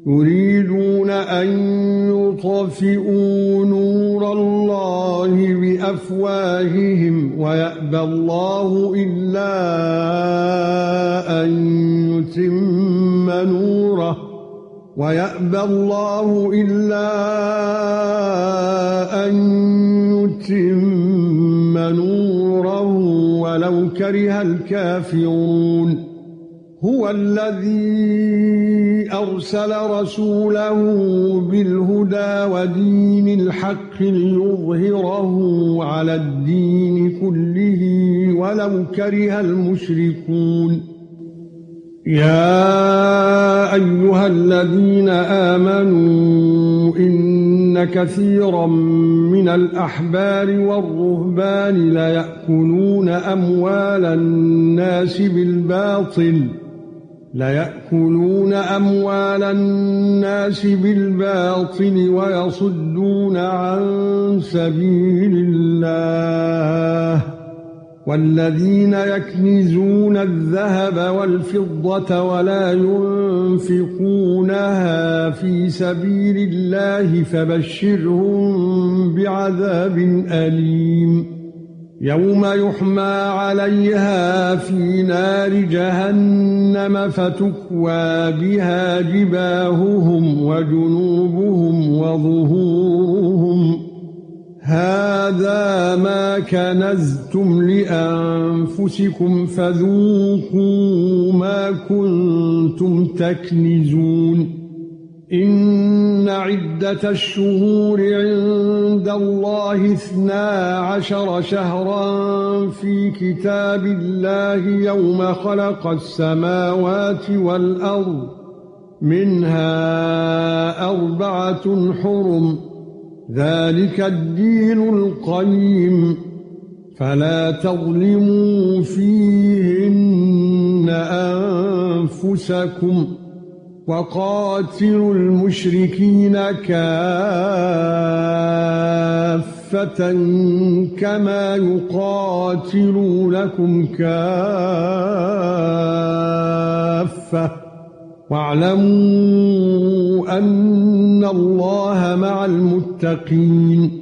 يريدون أن يطفئوا نور الله بأفواههم ويأبى الله إلا أن يتم نوره ولو كره الكافرون هو الذي أرسل رسوله بالهدى ودين الحق ليظهره على الدين كله ولو كره المشركون يا أيها الذين آمنوا إن كثيرا من الأحبار والرهبان ليأكلون أموال الناس بالباطل ويصدون عن سبيل الله والذين يكنزون الذهب والفضة ولا ينفقونها في سبيل الله فبشرهم بعذاب أليم يوم يحمى عليها في نار جهنم فتكوى بها جباههم وجنوبهم وظهورهم هذا ما كنزتم لأنفسكم فذوقوا ما كنتم تكنزون إن عدة الشهور عند الله 12 شهرا في كتاب الله يوم خلق السماوات والأرض منها 4 حرم ذلك الدين القيم فلا تظلموا فيهن أنفسكم وقاتلوا المشركين كافة كما يقاتلونكم كافة واعلموا أن الله مع المتقين